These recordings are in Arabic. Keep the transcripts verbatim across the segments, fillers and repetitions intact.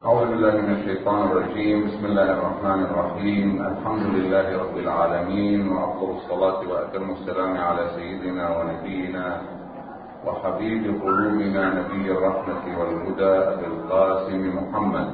أعوذ بالله من الشيطان الرجيم. بسم الله الرحمن الرحيم. الحمد لله رب العالمين، وأفضل الصلاة وأتم السلام على سيدنا ونبينا وحبيب قلوبنا نبي الرحمة والهدى أبي القاسم محمد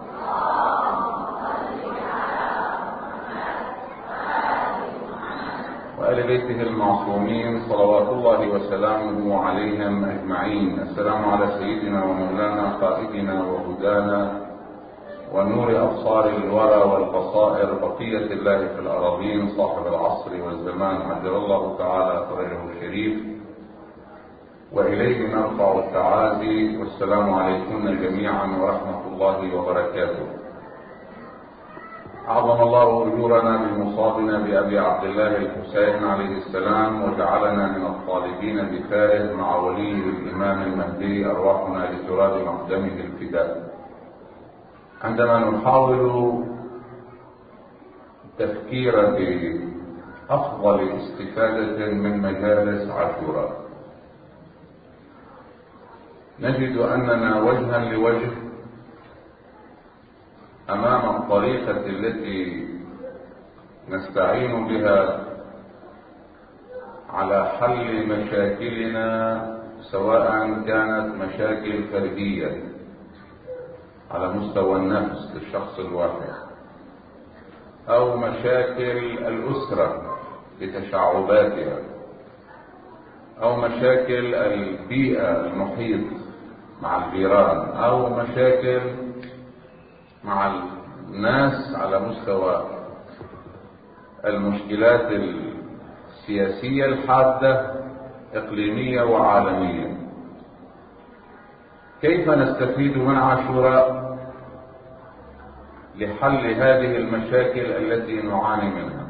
وآل بيته المعصومين صلوات الله وسلامه عليهم أجمعين. السلام على سيدنا ومولانا قائدنا وهدانا ونور أبصار الورى والبصائر بقية الله في الأراضين صاحب العصر والزمان عجل الله تعالى فرجه الشريف، وإليه نرفع التعازي. والسلام عليكم جميعا ورحمة الله وبركاته. أعظم الله أجورنا بمصابنا بأبي عبد الله الحسين عليه السلام، وجعلنا من الطالبين بثاره مع ولي الإمام المهدي أرواحنا لتراب مقدمه الفداء. عندما نحاول التفكير بأفضل استفادة من مجالس عاشوراء، نجد أننا وجها لوجه أمام الطريقة التي نستعين بها على حل مشاكلنا، سواء كانت مشاكل فردية على مستوى النفس للشخص الواحد، أو مشاكل الأسرة بتشعباتها، أو مشاكل البيئة المحيط مع الجيران، أو مشاكل مع الناس على مستوى المشكلات السياسية الحادة إقليمية وعالمية. كيف نستفيد من عاشوراء لحل هذه المشاكل التي نعاني منها؟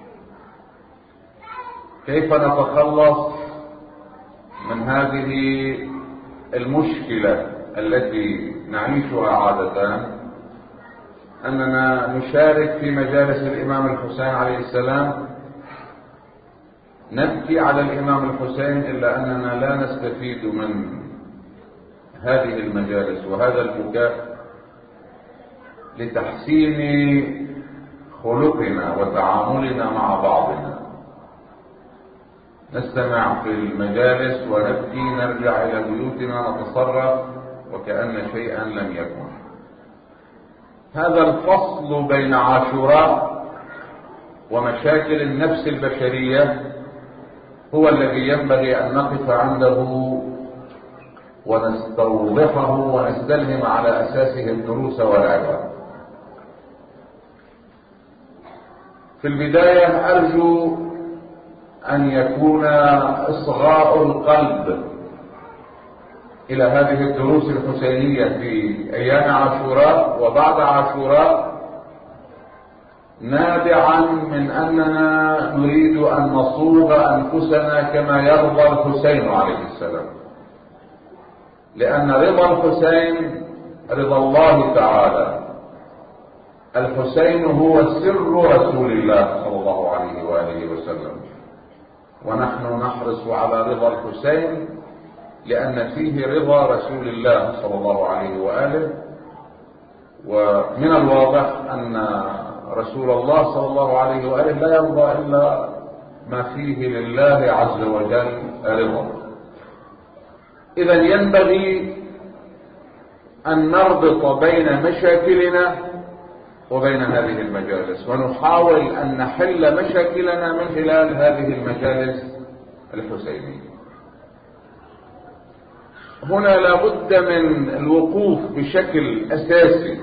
كيف نتخلص من هذه المشكلة التي نعيشها عادة، أننا نشارك في مجالس الإمام الحسين عليه السلام، نبكي على الإمام الحسين، إلا أننا لا نستفيد من هذه المجالس وهذا البكاء لتحسين خلقنا وتعاملنا مع بعضنا. نستمع في المجالس ونبكي، نرجع إلى بيوتنا نتصرف وكأن شيئا لم يكن. هذا الفصل بين عاشوراء ومشاكل النفس البشرية هو الذي ينبغي أن نقف عنده ونستوضحه ونستلهم على أساسه الدروس والعبر. في البداية أرجو أن يكون إصغاء القلب إلى هذه الدروس الحسينية في أيام عاشوراء وبعد عاشوراء نابعا من أننا نريد أن نصوغ أنفسنا كما يرضى الحسين عليه السلام، لأن رضا الحسين رضا الله تعالى. الحسين هو سر رسول الله صلى الله عليه وآله وسلم، ونحن نحرص على رضا الحسين لأن فيه رضا رسول الله صلى الله عليه وآله. ومن الواضح أن رسول الله صلى الله عليه وآله لا يرضى إلا ما فيه لله عز وجل رضا. إذا ينبغي أن نربط بين مشاكلنا وبين هذه المجالس، ونحاول أن نحل مشاكلنا من خلال هذه المجالس الحسينية. هنا لابد من الوقوف بشكل أساسي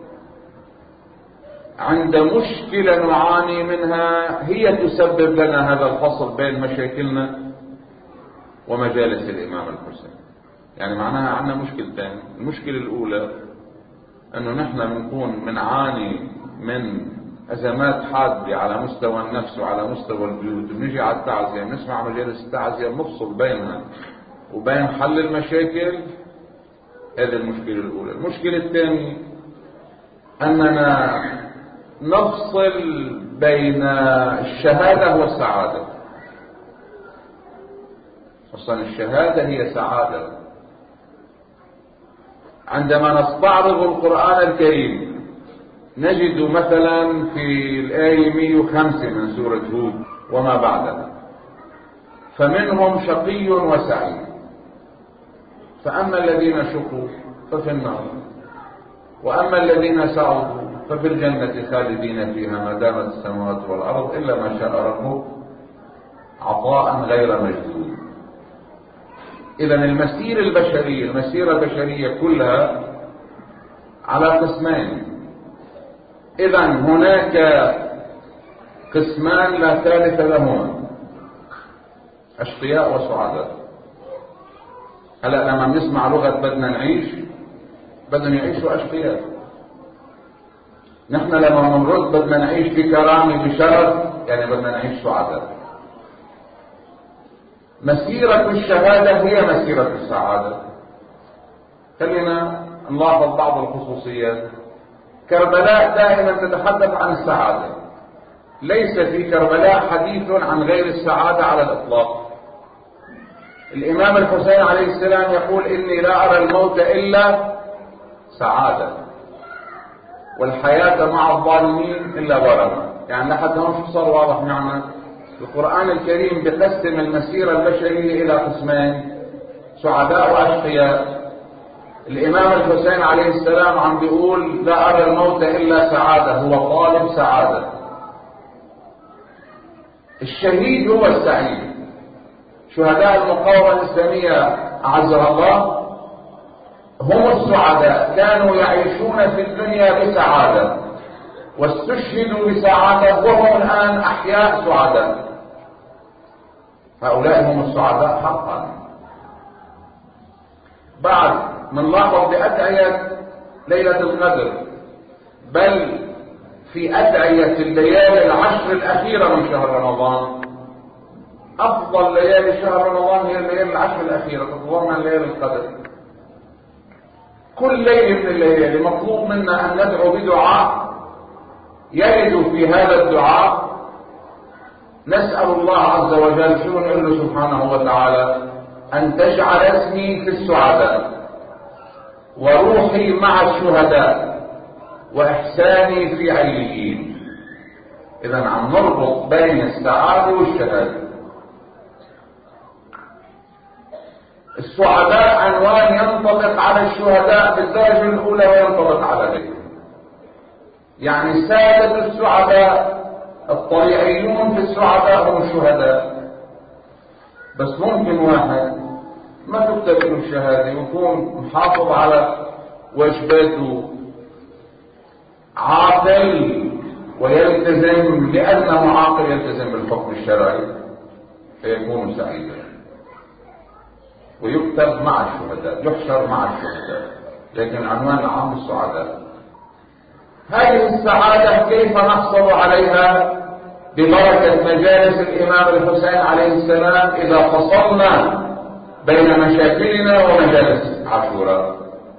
عند مشكلة نعاني منها هي تسبب لنا هذا الفصل بين مشاكلنا ومجالس الإمام الحسين. يعني معناها عندنا مشكلتين. المشكلة الأولى أنه نحن بنكون بنعاني من أزمات حادة على مستوى النفس وعلى مستوى البيوت، بنيجي على التعزية بنسمع مجالس التعزية بنفصل بينها وبين حل المشاكل. هذه المشكلة الأولى. المشكلة الثانية أننا نفصل بين الشهادة والسعادة. أصلا الشهادة هي سعادة، عندما نستعرض القرآن الكريم نجد مثلا في الآية مئة وخمسة من سورة هود وما بعدها: فمنهم شقي وسعيد، فأما الذين شقوا ففي النار، وأما الذين سعدوا ففي الجنة خالدين فيها ما دامت السماوات والأرض إلا ما شاء ربك عطاء غير مجدود. إذا المسيرة البشرية المسيرة البشرية كلها على قسمين. إذا هناك قسمان لا ثالث لهما: أشقياء وسعداء. هلا لما بنسمع لغة بدنا نعيش، بدهم يعيشوا أشقياء. نحن لما بنرد بدنا نعيش بكرامة بشرف، يعني بدنا نعيش سعداء. مسيرة الشهادة هي مسيرة السعادة. خلينا نلاحظ بعض الخصوصيات. كربلاء دائما تتحدث عن السعادة، ليس في كربلاء حديث عن غير السعادة على الإطلاق. الإمام الحسين عليه السلام يقول: إني لا أرى الموت إلا سعادة، والحياة مع الظالمين إلا ظلما. يعني لحد هون شو صار واضح معنا؟ القرآن الكريم بقسم المسيرة البشرية إلى قسمين: سعداء وأشقياء. الإمام الحسين عليه السلام عم بيقول: لا أرى الموت إلا سعادة، هو طالب سعادة. الشهيد هو السعيد. شهداء المقاومة الإسلامية أعزها الله هم السعداء، كانوا يعيشون في الدنيا بسعادة واستشهدوا بسعادة وهم الآن أحياء سعداء. هؤلاء هم السعداء حقا. بعد منلاحظ بأدعية ليلة القدر، بل في أدعية الليالي العشر الأخيرة من شهر رمضان. أفضل ليالي شهر رمضان هي الليالي العشر الأخيرة، تتضمن ليالي القدر. كل ليلة من الليالي مطلوب منا أن ندعو بدعاء يرد في هذا الدعاء نسأل الله عز وجل شو نقول له سبحانه وتعالى: أن تجعل اسمي في السعداء، وروحي مع الشهداء، وإحساني في عليين. إذا عم نربط بين السعادة والشهادة. السعداء عنوان ينطبق على الشهداء بالدرجة الأولى وينطبق على غيرهم. يعني سادة السعداء الطليعيون في السعداء هم الشهداء. بس ممكن واحد ما تكتب له الشهادة ويكون محافظ على واجباته، عاقل ويلتزم، لأنه عاقل يلتزم بالحكم الشرعي، فيكون سعيدا ويكتب مع الشهداء، يحشر مع الشهداء. لكن العنوان العام السعداء. هذه السعادة كيف نحصل عليها؟ ببركة مجالس الإمام الحسين عليه السلام إذا فصلنا بين مشاكلنا ومجالس عاشوراء.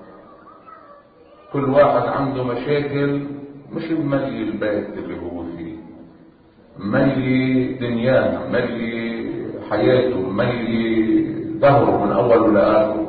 كل واحد عنده مشاكل مش ملي البيت اللي هو فيه، ملي دنياه، ملي حياته، ملي ظهره من أول لآخر.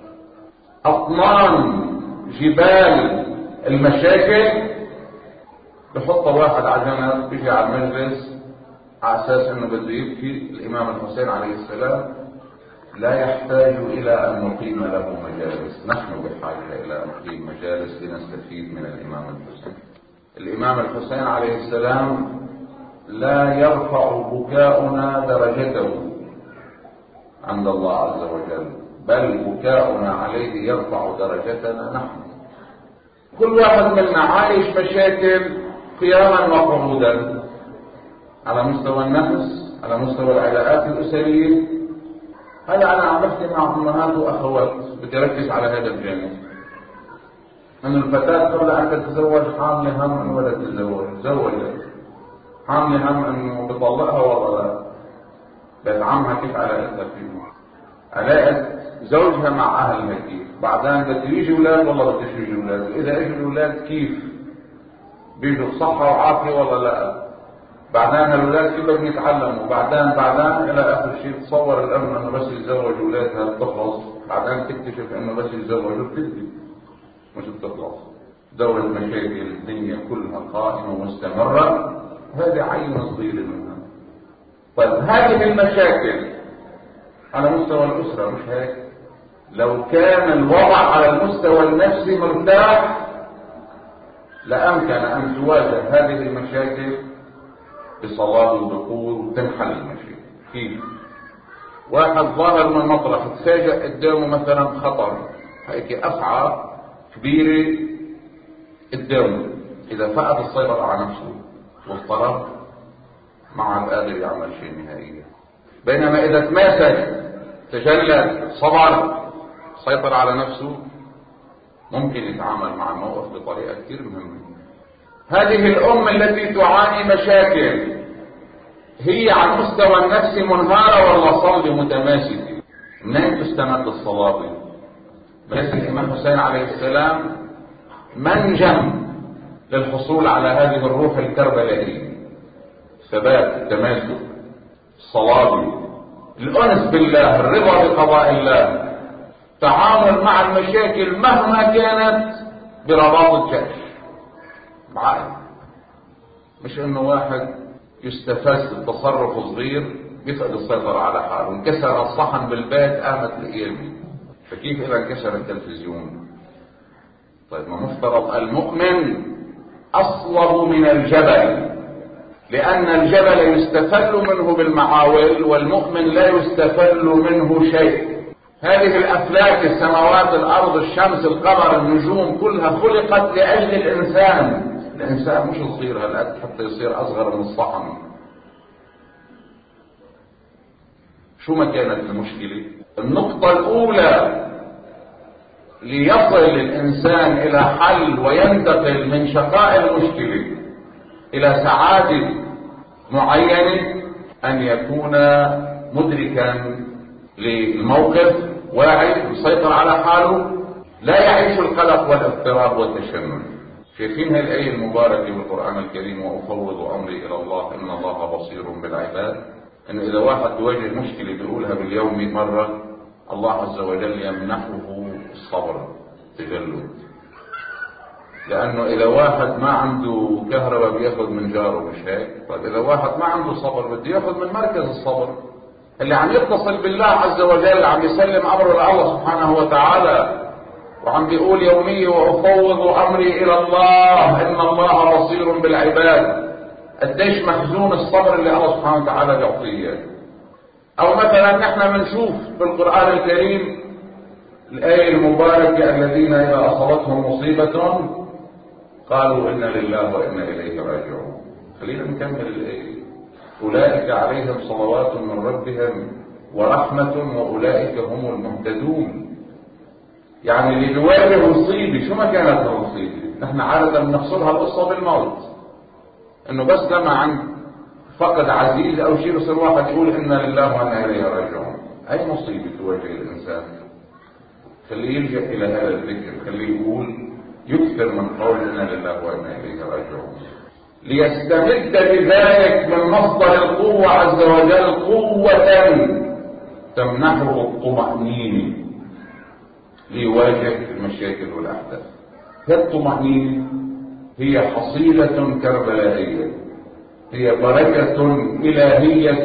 أطنان جبال المشاكل بحط واحد على جنب بيجي على المجلس على أساس أنه بده يبكي. الإمام الحسين عليه السلام لا يحتاج إلى أن نقيم له مجالس، نحن بحاجة إلى أن نقيم مجالس لنستفيد من الإمام الحسين. الإمام الحسين عليه السلام لا يرفع بكاؤنا درجته عند الله عز وجل، بل بكاؤنا عليه يرفع درجتنا نحن. كل واحد منا عايش مشاكل قياما وقعودا، على مستوى النفس، على مستوى العلاقات الأسرية. هذا أنا عم بحكي مع أمهات وأخوات، بدي أركز على هذا الجانب. أن الفتاة قبل أن تتزوج حاملة هم أنه ولا تتزوج، تزوجت حاملة هم أنه بطلقها والله لا، بس عمها كيف علاقتها فيه، علاقة زوجها مع أهلها كيف، بعدين بده يجي أولاد والله بدش يجي أولاد، وإذا إجوا الأولاد كيف بيجوا بصحة وعافية والله لا، بعدين الأولاد كيف بدهم يتعلموا، بعدين بعدين إلى آخر شيء. تصور الأم أنه بس يتزوج أولادها بتخلص، بعدين تكتشف أنه بس يتزوجوا بتكذب. مش بتخلص. دورة مشاكل الدنيا كلها قائمة ومستمرة، هذه عين صغيرة منها. طيب هذه المشاكل على مستوى الأسرة مش هيك؟ لو كان الوضع على المستوى النفسي مرتاح لأمكن أن تواجه هذه المشاكل بصلاة وبقوة وتنحل المشاكل. كيف؟ واحد ظاهر من مطرح تفاجأ قدامه مثلا خطر، هيك أفعى كبيرة قدامه، إذا فقد السيطرة على نفسه واضطرب ما عاد قادر يعمل شيء نهائيا. بينما إذا تماسك تجلد صبر سيطر على نفسه ممكن يتعامل مع الموقف بطريقة كثير مهمة. هذه الأم التي تعاني مشاكل هي على المستوى النفسي منهارة ولا صلبة متماسكة؟ منين تستمد الصلابة؟ بس الإمام حسين عليه السلام منجم للحصول على هذه الروح الكربلائية، ثبات، التماسك، الصلابة، الأنس بالله، الرضا بقضاء الله، تعامل مع المشاكل مهما كانت برباط الجأش بعقل. مش انه واحد يستفز التصرف صغير يفقد السيطرة على حاله، انكسر الصحن بالبيت قامت القيامة، فكيف اذا انكسر التلفزيون؟ طيب ما مفترض المؤمن اصلب من الجبل، لان الجبل يستفل منه بالمعاول والمؤمن لا يستفل منه شيء. هذه الافلاك، السماوات، الارض، الشمس، القمر، النجوم، كلها خلقت لاجل الانسان. الانسان مش صغير هالقد حتى يصير اصغر من الصحن. شو ما كانت المشكلة؟ النقطة الاولى ليصل الانسان الى حل وينتقل من شقاء المشكلة الى سعادة معينة ان يكون مدركا للموقف، واعي، يسيطر على حاله، لا يعيش القلق والاضطراب والتشنج. شايفين هاي الآية المباركة بالقرآن الكريم، وأفوض أمري إلى الله إن الله بصير بالعباد. إن إذا واحد يواجه مشكلة بيقولها باليوم مرة، الله عز وجل يمنحه الصبر تجلد. لأنه إذا واحد ما عنده كهرباء بياخذ من جاره، مش هيك؟ طيب إذا واحد ما عنده صبر بده ياخذ من مركز الصبر اللي عم يتصل بالله عز وجل، عم يسلم امره لله سبحانه وتعالى، وعم بيقول يومي وافوض امري الى الله ان الله بصير بالعباد. قديش محزون الصبر اللي الله سبحانه وتعالى بيعطيه. او مثلا نحن بنشوف في القران الكريم الايه المباركه الذين اذا اصابتهم مصيبه قالوا انا لله وانا اليه راجعون. خلينا نكمل الايه. أولئك عليهم صلوات من ربهم ورحمة وأولئك هم المهتدون. يعني اللي بيواجه مصيبة شو ما كانت المصيبة، نحن عادة بنحصرها القصة بالموت، انه بس لما عند فقد عزيز او شيء يصير واحد يقول انا لله وانا اليه راجعون. اي مصيبة تواجه الانسان خليه يلجأ الى هذا الذكر، خليه يقول يكثر من قول انا لله وانا اليه راجعون، ليستمد بذلك من مصدر القوة عز وجل قوة تمنحه الطمأنينة ليواجه المشاكل والأحداث. الطمأنينة هي حصيلة كربلائية، هي بركة إلهية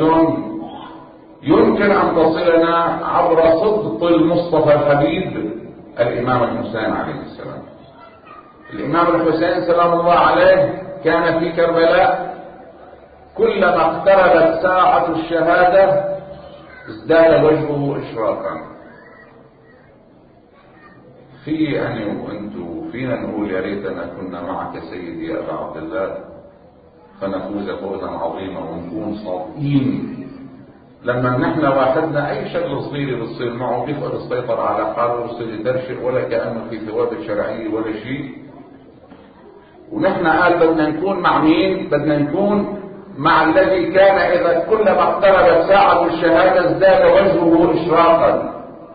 يمكن أن تصلنا عبر صدق المصطفى الحبيب الإمام الحسين عليه السلام. الإمام الحسين سلام الله عليه كان في كربلاء، كلما اقتربت ساعة الشهادة ازداد وجهه إشراقا. في أنا وأنتم فينا نقول يا ريتنا كنا معك سيدي يا أبا عبد الله فنفوز فوزا عظيما ونكون صادقين. لما نحن واحدنا أي شغل صغير بتصير معه بيفقد السيطرة على حاله ويصير يترشق ولا كأنه في ثوابت شرعية ولا شيء. ونحن قال بدنا نكون مع مين؟ بدنا نكون مع الذي كان إذا كلما اقتربت ساعة الشهادة ازداد وجهه إشراقا،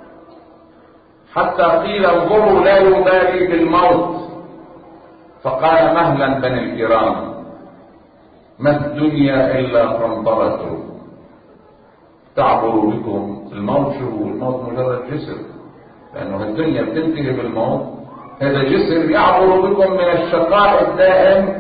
حتى قيل انظروا لا يبالي بالموت فقال مهلا بني الكرام ما الدنيا إلا قنطرة تعبر بكم. الموت شو؟ الموت مجرد جسر، لأنه الدنيا بتنتهي بالموت هذا جسر يعبر بكم من الشقاء الدائم،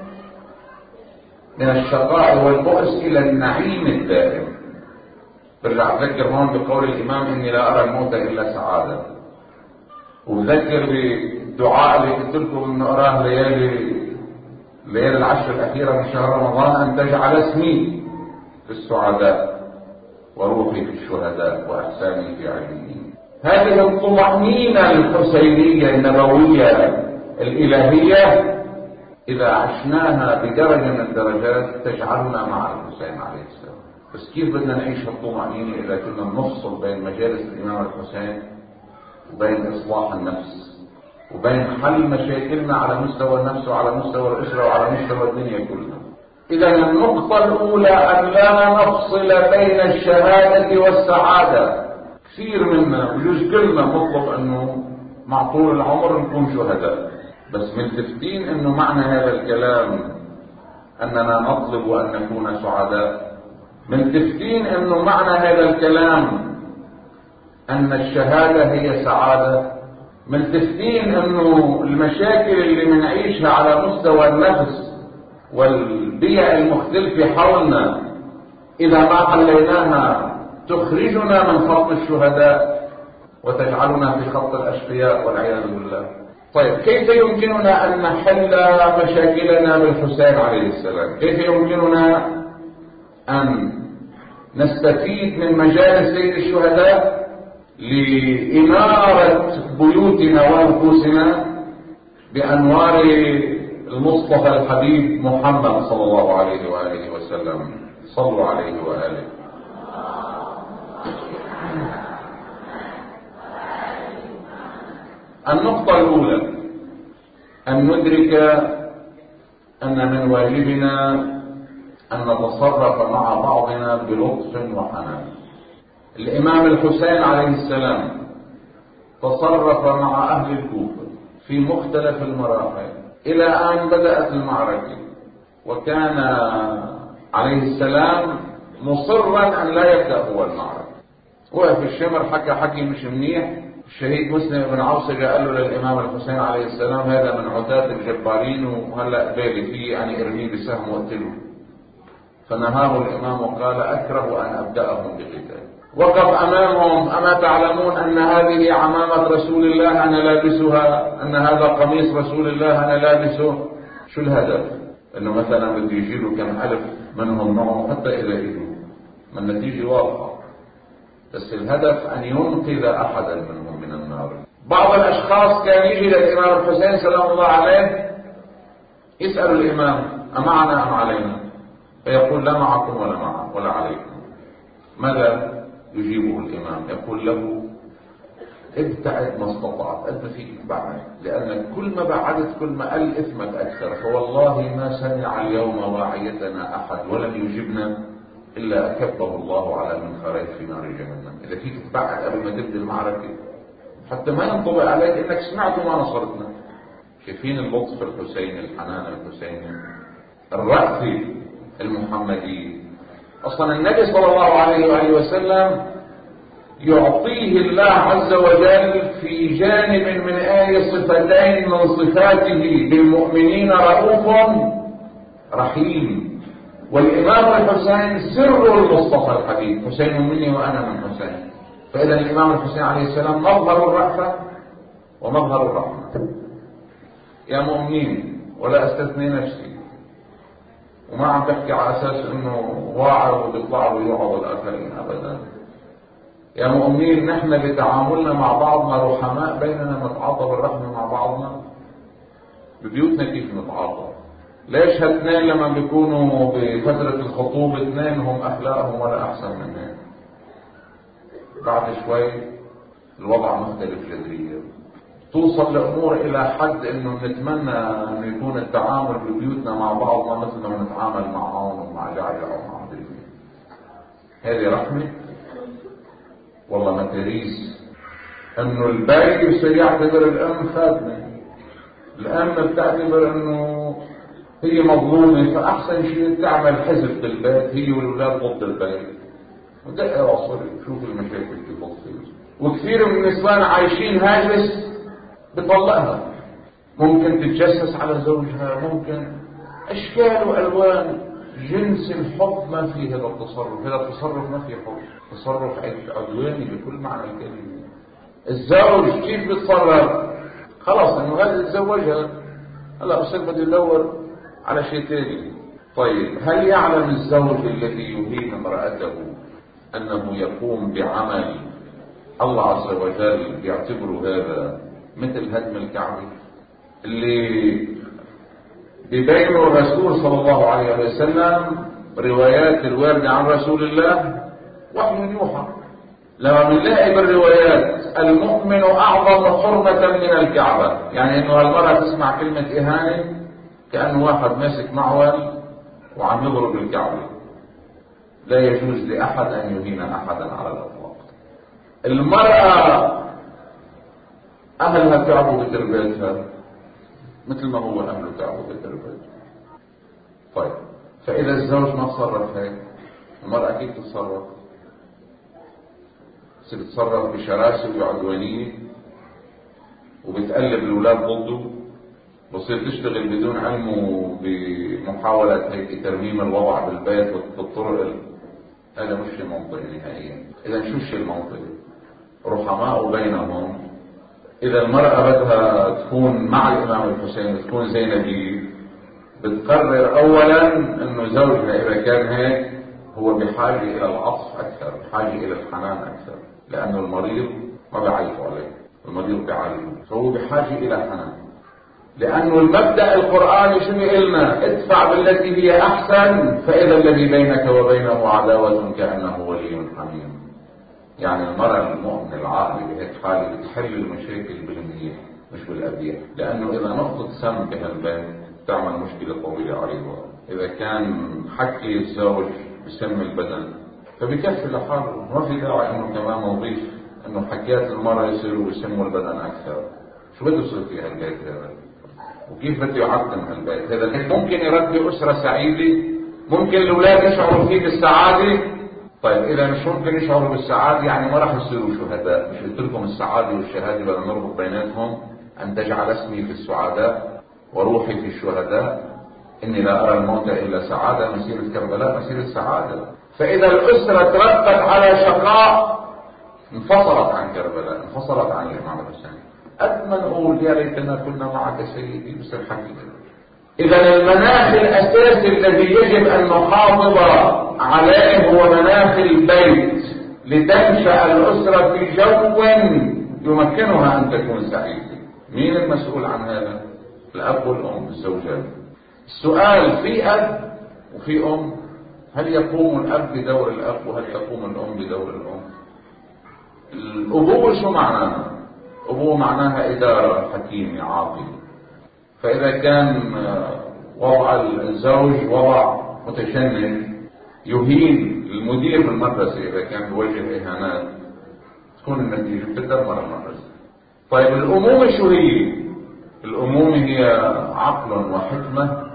من الشقاء والبؤس إلى النعيم الدائم. برجع أذكر هون بقول الإمام إني لا أرى الموت إلا سعادة، وذكر بالدعاء اللي قلت لكم إنه أراه ليالي ليالي العشر الأخيرة من شهر رمضان، أن تجعل اسمي في السعداء وروحي في الشهداء وأحساني في عليين. هذه الطمأنينة الحسينية النبوية الإلهية إذا عشناها بدرجة من الدرجات تجعلنا مع الحسين عليه السلام. بس كيف بدنا نعيش هالطمأنينة إذا كنا نفصل بين مجالس الإمام الحسين وبين إصلاح النفس وبين حل مشاكلنا على مستوى النفس وعلى مستوى الأسرة وعلى مستوى الدنيا كلها؟ إذا النقطة الأولى أن لا نفصل بين الشهادة والسعادة. كثير منا بجوز كلنا مطلب أنه مع طول العمر نكون شهداء، بس ملتفتين أنه معنى هذا الكلام أننا نطلب أن نكون سعداء؟ ملتفتين أنه معنى هذا الكلام أن الشهادة هي سعادة؟ ملتفتين أنه المشاكل اللي منعيشها على مستوى النفس والبيئة المختلفة حولنا إذا ما حليناها تخرجنا من خط الشهداء وتجعلنا في خط الأشقياء والعياذ بالله؟ طيب، كيف يمكننا أن نحل مشاكلنا بالحسين عليه السلام؟ كيف يمكننا أن نستفيد من مجالس سيد الشهداء لإنارة بيوتنا وأنفسنا بأنوار المصطفى الحبيب محمد صلى الله عليه وآله وسلم؟ صلوا عليه وآله. النقطة الأولى أن ندرك أن من واجبنا أن نتصرف مع بعضنا بلطف وحنان. الإمام الحسين عليه السلام تصرف مع أهل الكوفة في مختلف المراحل إلى أن بدأت المعركة، وكان عليه السلام مصرا أن لا يبدأ هو المعركة. وقف الشمر حكى حكي مش منيح. الشهيد مسلم بن عوصجة قال له للإمام الحسين عليه السلام هذا من عتاة الجبارين وهلأ بالي فيه يعني ارميه بسهم واقتله. فنهاه الإمام وقال أكره أن أبدأهم بقتال. وقف أمامهم: أما تعلمون أن هذه عمامة رسول الله أنا لابسها، أن هذا قميص رسول الله أنا لابسه؟ شو الهدف؟ أنه مثلا بده يجيله كم ألف منهم معه حتى إذا إجوا، ما النتيجة واضحة، بس الهدف أن ينقذ أحدا منهم من النار. بعض الأشخاص كان يجي للإمام الحسين سلام الله عليه يسأل الإمام: أمعنا أم علينا؟ فيقول: لا معكم ولا معكم ولا عليكم. ماذا يجيبه الإمام؟ يقول له: ابتعد ما استطعت، أنت فيك تبعد، لأن كل ما بعدت كل ما قل إثمك أكثر، فوالله ما سمع اليوم واعيتنا أحد ولم يجبنا إلا أكبه الله على منخريه في نار جهنم. إذا فيك تبعد قبل ما تبدأ المعركة حتى ما ينطبق عليك إنك سمعت وما نصرتنا. شايفين اللطف الحسيني، الحنان الحسيني، الرأفة المحمدي. أصلا النبي صلى الله عليه وآله وسلم يعطيه الله عز وجل في جانب من آية صفتين من صفاته بالمؤمنين رؤوف رحيم. والإمام الحسين سر المصطفى الحبيب، حسين مني وأنا من حسين. فإذا الإمام الحسين عليه السلام مظهر الرأفة ومظهر الرحمة. يا مؤمنين، ولا استثني نفسي، وما عم بحكي على أساس إنه واعظ وبيطلع له يوعظ الآخرين أبدا. يا مؤمنين، نحن بتعاملنا مع بعضنا رحماء بيننا، نتعاطى بالرحمة مع بعضنا. ببيوتنا كيف نتعاطى؟ ليش هالاثنين لما بيكونوا بفترة الخطوبة اثنين هم أخلاقهم ولا أحسن منهم؟ بعد شوي الوضع مختلف جذريا، توصل لأمور إلى حد إنه نتمنى أن يكون التعامل ببيوتنا مع بعضنا مثل ما نتعامل مع عون ومع جعجع ومع عبدالله. هذه رحمة؟ والله ما تريس. إنه الباقي بصير يعتبر الأم خادمة، الأم بتعتبر إنه هي مظلومة، فأحسن شيء تعمل حزب بالبيت هي والأولاد ضد البيت. ودقة وصلي شوف المشاكل كيف تصير. وكثير من النسوان عايشين هاجس بطلقها. ممكن تتجسس على زوجها، ممكن اشكال والوان. جنس الحب ما في هذا التصرف، هذا التصرف ما في حب، تصرف عدواني بكل معنى الكلمة. الزوج كيف بيتصرف؟ خلاص انه هذا يتزوجها، هلا بصير بده يدور على شيء ثاني. طيب هل يعلم الزوج الذي يهين امرأته انه يقوم بعمل الله عز وجل بيعتبره هذا مثل هدم الكعبة اللي ببين الرسول صلى الله عليه وسلم؟ روايات الواردة عن رسول الله وحي يوحى. لما بنلاقي بالروايات المؤمن أعظم حرمة من الكعبة، يعني إنه المرأة تسمع كلمة إهانة كأنه واحد ماسك معول وعم يضرب الكعبة. لا يجوز لأحد أن يهين أحدا على الإطلاق. المرأة أهلها تعبوا بتربيتها مثل ما هو أهله تعبوا بتربيتها. طيب فإذا الزوج ما تصرف هيك، المرأة كيف تتصرف؟ بتتصرف بشراسة وعدوانية وبتقلب الأولاد ضده، بصير تشتغل بدون علمه بمحاولة هيك ترميم الوضع بالبيت بالطرق. هذا مش منطقي نهائيا. إذا شو الشيء المنطقي؟ رحماء بينهم. إذا المرأة بدها تكون مع الإمام الحسين تكون زي نبيه، بتقرر أولا إنه زوجها إذا كان هيك هو بحاجة إلى العطف أكثر، بحاجة إلى الحنان أكثر، لأنه المريض ما بيعيفوا عليه، المريض بيعالجه، فهو بحاجة إلى حنان. لأنه المبدأ القرآني شو بيقولنا؟ ادفع بالتي هي أحسن فإذا الذي بينك وبينه عداوة كأنه ولي حميم. يعني المرأة المؤمنة العاقلة بهيك حالة بتحل المشاكل بالمنيح مش بالقبيح، لأنه إذا نقطة سم بهالبيت تعمل مشكلة طويلة عريضة. إذا كان حكي الزوج بسم البدن فبكفي لحاله، ما في داعي إنه كمان نضيف إنه حكيات المرأة يصيروا يسموا البدن أكثر. شو بده يصير في هالبيت هذا؟ وكيف بده يعتم هالبيت هذا؟ ممكن يربي أسرة سعيدة؟ ممكن الأولاد يشعروا فيه بالسعادة؟ طيب إذا مش ممكن يشعروا بالسعادة يعني ما راح يصيروا شهداء. مش قلت لكم السعادة والشهادة بدنا نربط بيناتهم؟ أن تجعل اسمي في السعداء وروحي في الشهداء، إني لا أرى الموت إلا سعادة. مسيرة كربلاء مسيرة سعادة. فإذا الأسرة تربت على شقاء انفصلت عن كربلاء، انفصلت عن الإمام الحسين. قد ما نقول يا ليتنا كنا معك سيدي بس الحقيقة. إذا المناخ الأساسي الذي يجب أن نحافظ عليه هو مناخ البيت لتنشأ الأسرة في جو يمكنها أن تكون سعيدة. مين المسؤول عن هذا؟ الأب والأم، الزوجان. السؤال: في أب وفي أم، هل يقوم الأب بدور الأب وهل تقوم الأم بدور الأم؟ الأبوة شو معناها؟ أبوة معناها إدارة حكيمة عاقلة. فإذا كان وضع الزوج وضع متشنج يهين المدير بالمدرسة، إذا كان بوجه إهانات تكون النتيجة بتدمر المدرسة. طيب الأمومة شو هي؟ الأمومة هي عقل وحكمة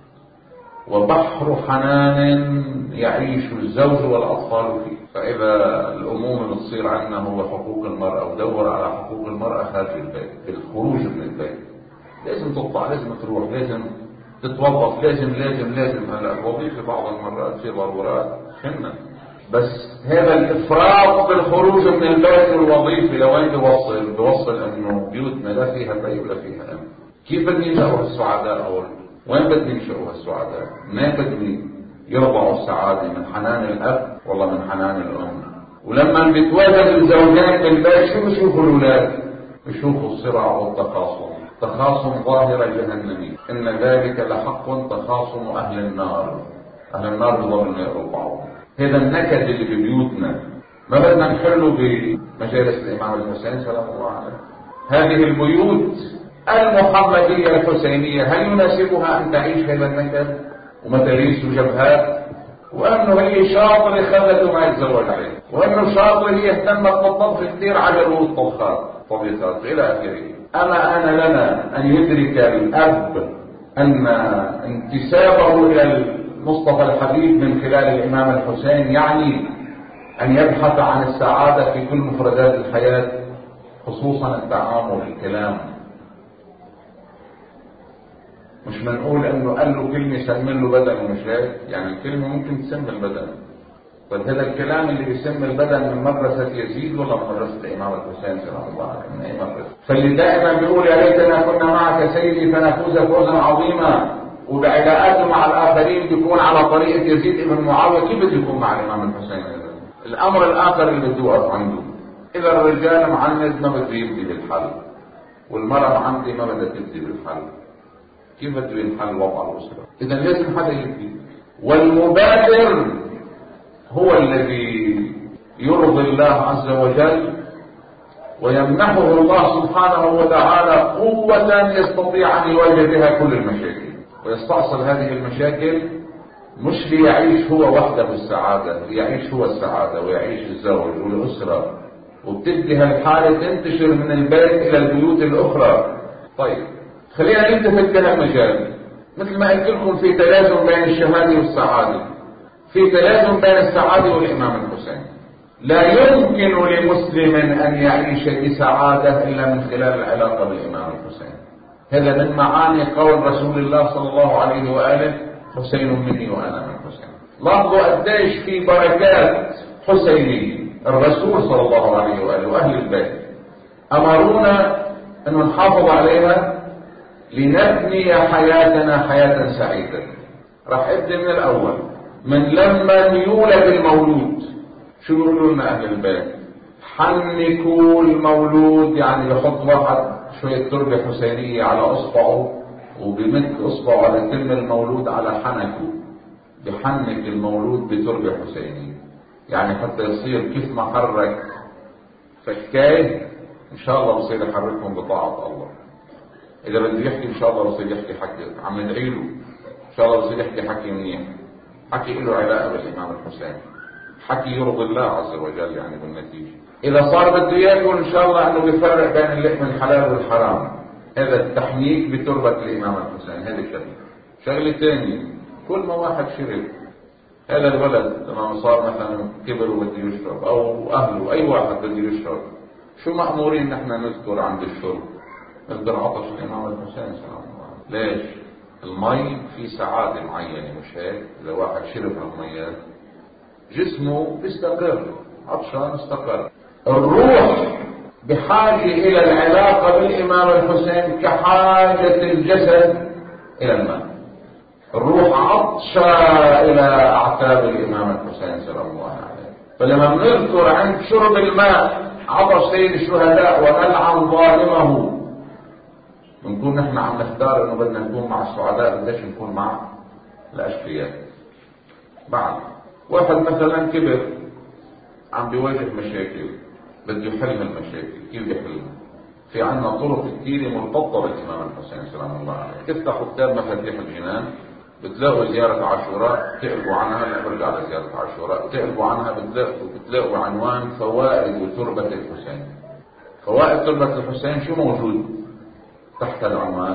وبحر حنان يعيش الزوج والأطفال فيه. فإذا الأمومة بتصير عندنا هو حقوق المرأة ودور على حقوق المرأة خارج البيت، بالخروج من البيت. لازم تطلع، لازم تروح، لازم تتوظف، لازم لازم لازم هلا الوظيفة بعض المرات في ضرورات خنة، بس هذا الإفراط بالخروج من البيت والوظيفة لوين بيوصل؟ بيوصل إنه بيوتنا لا فيها بي ولا فيها أم. كيف بدنا ينشأوا السعداء أول؟ وين بدنا ينشأوا السعداء؟ منين بدنا يرضعوا السعادة؟ من حنان الأب والله من حنان الأم. ولما بيتواجد الزوجين بالبيت شو بيشوفوا الأولاد؟ بيشوفوا الصراع والتخاصم، تخاصم ظاهرة جهنمي. إن ذلك لحق تخاصم أهل النار. أهل النار بظلوا يقروا بعض. هذا النكد اللي ببيوتنا ما بدنا نحله بمجالس الإمام الحسين سلام الله عليه. هذه البيوت المحمدية الحسينية هل يناسبها أن تعيش هذا النكد ومداريس وجبهات؟ وأنه هي شاطرة خذته ما يتزوج عليه، وأنه شاطرة هي اهتمت بالطبخ كثير عجبه الطبخات طبيخات إلى آخره. أما أنا لنا أن يدرك الأب أن انتسابه إلى المصطفى الحبيب من خلال الإمام الحسين يعني أن يبحث عن السعادة في كل مفردات الحياة، خصوصا التعامل، الكلام، مش بنقول انه قال له كلمة يسمن له بدنه، مش هيك؟ يعني الكلمة ممكن تسمن البدن. طيب هذا الكلام اللي بيسمي البدن من مدرسة يزيد ولا من مدرسة الإمام الحسين سلام الله عليه؟ من أي مدرسة؟ فاللي دائما بيقول يا ليتنا كنا معك سيدي فنفوز فوزا عظيما، وبعلاقاته مع الآخرين بيكون على طريقة يزيد بن معاوية، كيف بده يكون مع الإمام الحسين؟ الأمر الآخر اللي بده يقف عنده، إذا الرجال معند ما بده يبدي بالحل، والمرأة معندة ما بدها تبدي بالحل، كيف بده ينحل وضع الأسرة؟ إذا لازم حدا يبدي، والمبادر هو الذي يرضي الله عز وجل ويمنحه الله سبحانه وتعالى قوة يستطيع أن يواجه بها كل المشاكل ويستأصل هذه المشاكل، مش ليعيش هو وحده السعادة، ليعيش هو السعادة ويعيش الزوج والأسرة، وبتبدي هالحالة تنتشر من البيت إلى البيوت الأخرى. طيب خلينا نلتفت بهالمجال، مثل ما قلت لكم في تلازم بين الشهادة والسعادة، في تلازم بين السعادة والإمام الحسين. لا يمكن لمسلم أن يعيش بسعادة إلا من خلال العلاقة بالإمام الحسين. هذا من معاني قول رسول الله صلى الله عليه وآله حسين مني وأنا من حسين. لاحظوا قديش في بركات حسينية. الرسول صلى الله عليه وآله وأهل البيت أمرونا أن نحافظ عليها لنبني حياتنا حياة سعيدة. راح ابدأ من الأول، من لما يولد المولود شو بيقولوا لنا أهل البيت؟ حنكوا المولود، يعني بحط واحد شوية تربة حسينية على أصبعه وبمد أصبعه على تم المولود على حنكه، بحنك المولود بتربة حسينية، يعني حتى يصير كيف ما حرك فكاي إن شاء الله بصير يحركهم بطاعة الله. إذا بده يحكي إن شاء الله بصير يحكي حكي عم ندعيله، إن شاء الله بصير يحكي حكي منيح، حكي له علاقة بالإمام الحسين، حكي يرضي الله عز وجل يعني بالنتيجة. إذا صار بده ياكل إن شاء الله أنه بيفرق بين اللحم الحلال والحرام، هذا التحنيك بتربة الإمام الحسين. هذه شغلة. شغلة ثانية، كل ما واحد شرب، هذا الولد لما صار مثلا كبر وبده يشرب أو أهله أي واحد بده يشرب، شو مأمورين نحن نذكر عند الشرب؟ نذكر عطش الإمام الحسين سلام الله عليه. ليش؟ المي في سعادة معينة، مش هيك؟ إذا واحد شرب هالميات جسمه بيستقر، عطشان استقر. الروح بحاجة إلى العلاقة بالإمام الحسين كحاجة الجسد إلى الماء. الروح عطشة إلى أعتاب الإمام الحسين سلام الله عليه. فلما بنذكر عند شرب الماء عطش سيد الشهداء ونلعن ظالمه، بنكون نحن عم نختار انه بدنا نكون مع السعداء، بدناش نكون مع الاشقياء. بعد واحد مثلا كبر عم بيواجه مشاكل، بده يحل المشاكل، كيف بيحلها؟ في عنا طرق كثيرة مرتبطة بالإمام الحسين سلام الله عليه. تفتحوا كتاب مفاتيح الجنان بتلاقوا زيارة عاشوراء، تقلبوا عنها، لا برجع على زيارة عاشوراء، تقلبوا عنها بتلاقوا بتلاقوا عنوان فوائد وتربة الحسين. فوائد تربة الحسين شو موجود تحت العنوان؟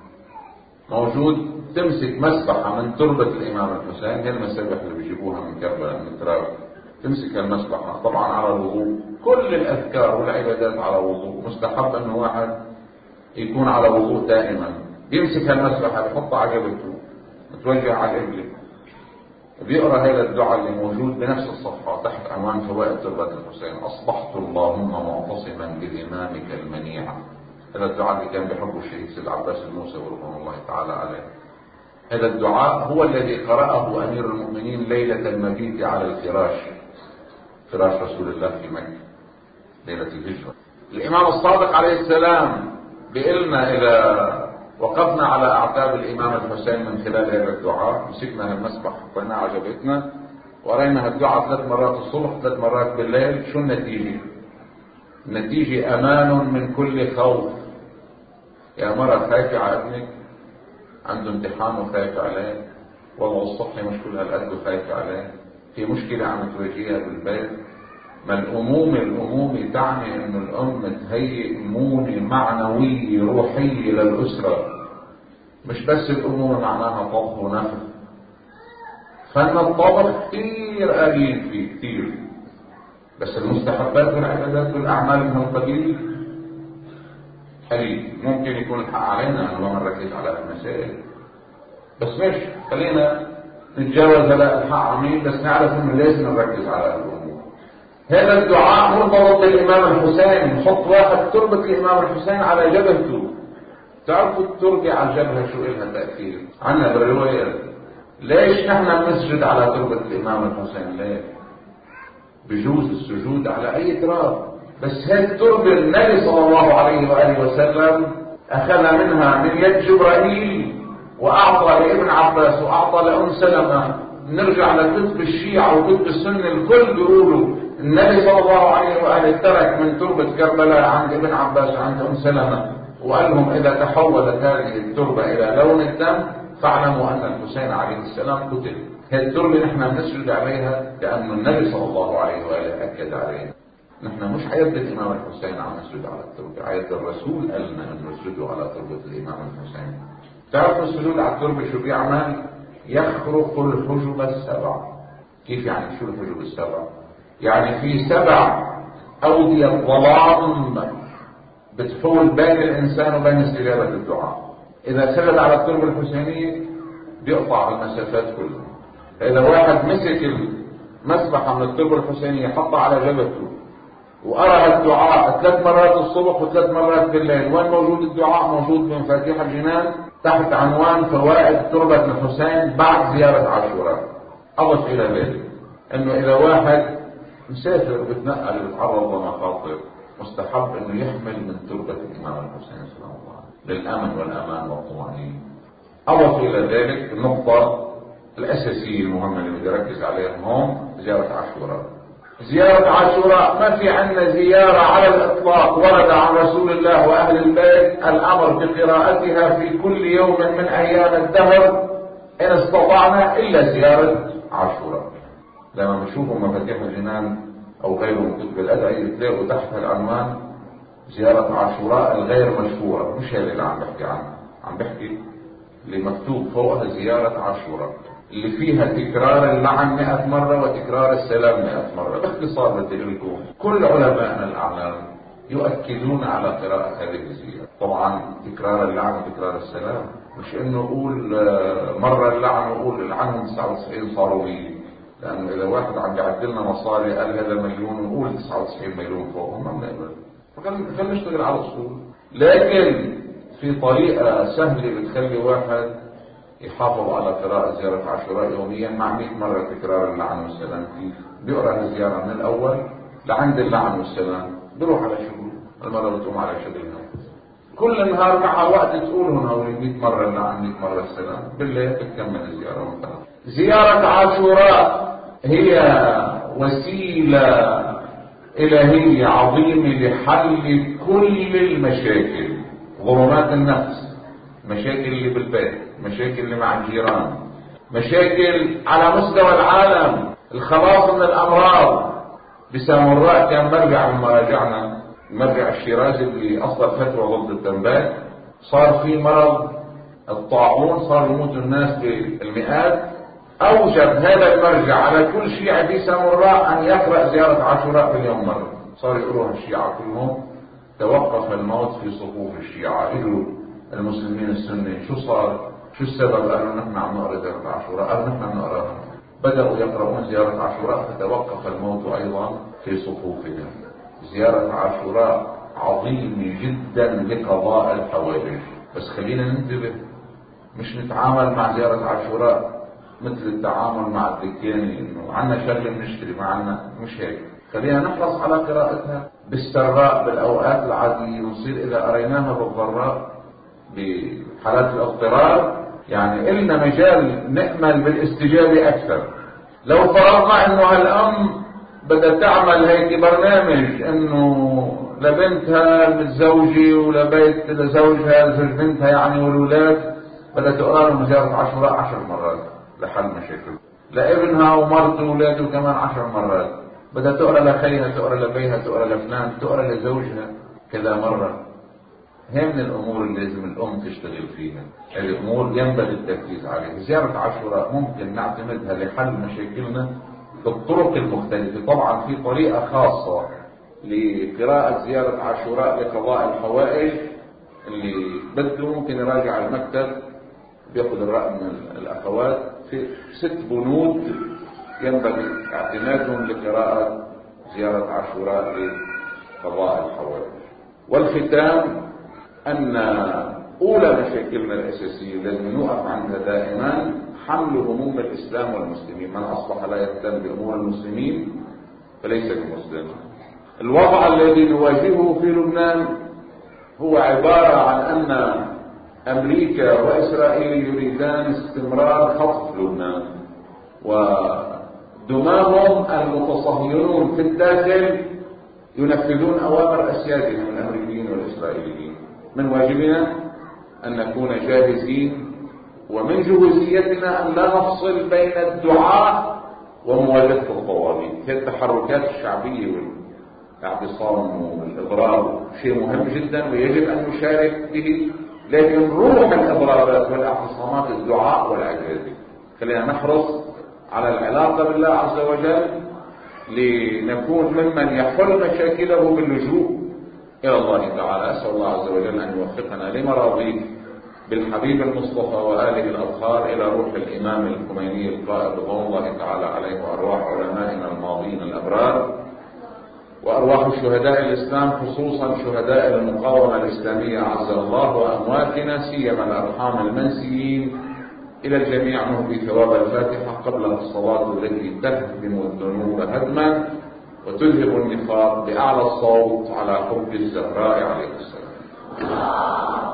موجود تمسك مسبحة من تربة الإمام الحسين، هي المسابح اللي بيجيبوها من كربلاء من تراب، تمسك المسبحة طبعا على الوضوء، كل الأذكار والعبادات على وضوء، مستحب أنه واحد يكون على وضوء دائما، يمسك المسبحة بيحطها على جبهته متوجه على القبلة، بيقرأ هذا الدعاء اللي موجود بنفس الصفحة تحت عنوان فوائد تربة الحسين: أصبحت اللهم معتصما بإمامك المنيع. هذا الدعاء اللي كان بيحبه الشهيد سيد عباس الموسى ورحمه الله تعالى عليه. هذا الدعاء هو الذي قرأه أمير المؤمنين ليلة المبيت على الفراش، فراش رسول الله في مكة ليلة الهجرة. الإمام الصادق عليه السلام بيقلنا إذا وقفنا على أعتاب الإمام الحسين من خلال هذا الدعاء، مسكنا المسبح حطيناه على جبهتنا وقرينا الدعاء ثلاث مرات الصبح ثلاث مرات بالليل، شو النتيجة؟ النتيجة أمان من كل خوف. يا مرة خايفة على ابنك عنده امتحان وخايفة عليه، وضعه الصحي مش كل هالقد وخايفة عليه، في مشكلة عم تواجهها بالبيت. ما الأمومة الأمومة تعني أن الأم تهيئ أمومة معنوية روحية للأسرة، مش بس الأمومة معناها طبخ ونفخ. فن الطبخ كثير قليل فيه كثير، بس المستحبات والعبادات والأعمال من القبيل قليل. ممكن يكون الحق علينا أنه ما نركز على المسائل، بس مش خلينا نتجاوز هلا الحق عميل، بس نعرف انه لازم نركز على الامور. هذا الدعاء مرتبط بالامام الحسين. نحط واحد تربة الامام الحسين على جبهته. تعرفوا التربة على الجبهة شو إلها تأثير؟ عنا بالرواية. ليش نحن بنسجد على تربة الامام الحسين؟ ليه؟ بجوز السجود على اي تراب، بس هذه التربة النبي صلى الله عليه وآله وسلم أخذ منها من يد جبرائيل وأعطى لابن عباس وأعطى لأم سلمة. نرجع لكتب الشيعة وكتب السنة الكل بيقولوا النبي صلى الله عليه وآله ترك من تربة كربلاء عند ابن عباس وعند أم سلمة، وقال لهم إذا تحولت هذه التربة إلى لون الدم فاعلموا أن الحسين عليه السلام قتل. هذه التربة نحن بنسجد عليها لأن النبي صلى الله عليه وآله أكد عليها. نحن مش عيد الإمام الحسين عم نسجد على التربة، عيد الرسول قالنا أن نسجدوا على تربة الإمام الحسين. تعرفوا السجود على التربة شو بيعمل؟ يخرق الحجب السبع. كيف يعني شو الحجب السبع؟ يعني في سبع أودية ظلام بتحول بين الإنسان وبين استجابة الدعاء. إذا سجد على التربة الحسينية بيقطع المسافات كلها. فإذا واحد مسك المسبحة من التربة الحسينية حطها على جبهته وقرأ الدعاء ثلاث مرات الصبح وثلاث مرات بالليل، وين موجود الدعاء؟ موجود بمفاتيح الجنان تحت عنوان فوائد تربة الحسين بعد زيارة عاشوراء. أضف إلى ذلك إنه إذا واحد مسافر وبتنقل وبتعرض لمخاطر مستحب إنه يحمل من تربة الإمام الحسين سلام الله عليه للأمن والأمان والطمأنينة. أضف إلى ذلك النقطة الأساسية المهمة اللي بدي أركز عليها هون زيارة عاشوراء. زيارة عاشوراء ما في عندنا زيارة على الإطلاق ورد عن رسول الله وأهل البيت الأمر بقراءتها في كل يوم من أيام الدهر إن استطعنا إلا زيارة عاشوراء. لما بنشوفوا مفاتيح الجنان أو غيره من كتب الأدعية تلاقوا تحت العنوان زيارة عاشوراء الغير مشهورة. مش هذه اللي عم بحكي عنها، عم بحكي اللي مكتوب فوقها زيارة عاشوراء اللي فيها تكرار اللعن مئة مرة وتكرار السلام مئة مرة. باختصار بدي اقول لكم كل علماء الأعلام يؤكدون على قراءة هذه الزيارة. طبعا تكرار اللعن وتكرار السلام، مش انه اقول مرة اللعن وقول العنهم تسعة وتسعين صاروا مية، لانه اذا واحد عم يعد لنا مصاري قال هذا مليون ونقول تسعة وتسعين مليون فوقهم ما بنقبل. فخلينا نشتغل على اصول، لكن في طريقة سهلة بتخلي واحد يحافظ على قراءة زيارة عاشوراء يوميا مع مئة مرة تكرار اللعن والسلام. كيف؟ بيقرأ الزيارة من الأول لعند اللعن والسلام، بيروح على شغله، المرة بتقوم على شغلها، كل نهار معها وقت تقولهم هولي مئة مرة اللعن مئة مرة السلام، بالليل بتكمل الزيارة وانتهى. زيارة عاشوراء هي وسيلة إلهية عظيمة لحل كل المشاكل، ظلمات النفس، مشاكل اللي بالبيت، مشاكل اللي مع الجيران، مشاكل على مستوى العالم، الخلاص من الأمراض. بسامراء كان مرجع من مراجعنا المرجع الشيرازي اللي أصدر فتوى ضد التنبات، صار في مرض الطاعون، صار يموت الناس بالمئات. أوجب هذا المرجع على كل شيعي في سامراء أن يقرأ زيارة عاشوراء باليوم مرة. صار يقولوها الشيعة كلهم، توقف الموت في صفوف الشيعة. إلوا المسلمين السنة شو صار؟ شو السبب؟ قالوا نحن عم نقرأ زيارة عاشوراء. قالوا نحن نقرأها. بدأوا يقرؤون زيارة عاشوراء فتوقف الموت أيضا في صفوفهم. زيارة عاشوراء عظيمة جدا لقضاء الحوائج، بس خلينا ننتبه، مش نتعامل مع زيارة عاشوراء مثل التعامل مع الدكاني انه عنا شغله بنشتري، ما عنا، مش هيك. خلينا نحرص على قراءتها بالسراء بالأوقات العادية، ونصير إذا قريناها بالضراء بحالات الاضطرار يعني إلنا مجال نأمل بالاستجابة أكثر. لو فرضنا إنه هالأم بدها تعمل هيك برنامج إنه لبنتها المتزوجة ولبيت لزوجها لزوج بنتها يعني والولاد بدها تقرأ لهم زيارة عاشوراء عشر مرات لحل مشاكل، لابنها ومرته وولاده كمان عشر مرات، بدها تقرأ لخيها، تقرأ لبيها، تقرأ لفلان، تقرأ لزوجها كذا مرة. هي من الأمور اللي لازم الأم تشتغل فيها، هذه الأمور ينبغي التركيز عليها. زيارة عاشوراء ممكن نعتمدها لحل مشاكلنا بالطرق المختلفة. طبعا في طريقة خاصة لقراءة زيارة عاشوراء لقضاء الحوائج، اللي بده ممكن يراجع المكتب بياخد الرأي من الأخوات في ست بنود ينبغي اعتمادهم لقراءة زيارة عاشوراء لقضاء الحوائج. والختام أن أولى مشاكلنا الأساسية التي نقف عندها دائما حمل هموم الإسلام والمسلمين. من أصبح لا يهتم بأمور المسلمين فليس بمسلم. الوضع الذي نواجهه في لبنان هو عبارة عن أن أمريكا وإسرائيل يريدان استمرار خطف لبنان، ودماهم المتصهينون في الداخل ينفذون أوامر أسيادهم الأمريكيين والإسرائيليين. من واجبنا أن نكون جاهزين، ومن جهوزيتنا أن لا نفصل بين الدعاء ومواجهة الطواغيت. هي التحركات الشعبية والاعتصام والإضرار شيء مهم جدا ويجب أن نشارك به، لكن روح الإضرارات والاعتصامات الدعاء والعجازي. خلينا نحرص على العلاقة بالله عز وجل لنكون ممن يحل مشاكله باللجوء إلى الله تعالى. أسأل الله عز وجل أن يوفقنا لمراضيه بالحبيب المصطفى وآله الأطهار، إلى روح الإمام الخميني القائد رضوان الله تعالى عليه، وأرواح علمائنا الماضين الأبرار، وأرواح شهداء الإسلام خصوصا شهداء المقاومة الإسلامية عز الله، وأمواتنا سيما الأرحام المنسيين. إلى الجميع نهدي ثواب الفاتحة قبل الصلاة التي تهدم الذنوب هدما وتذهب النفاق بأعلى الصوت على حب الزهراء عليه السلام.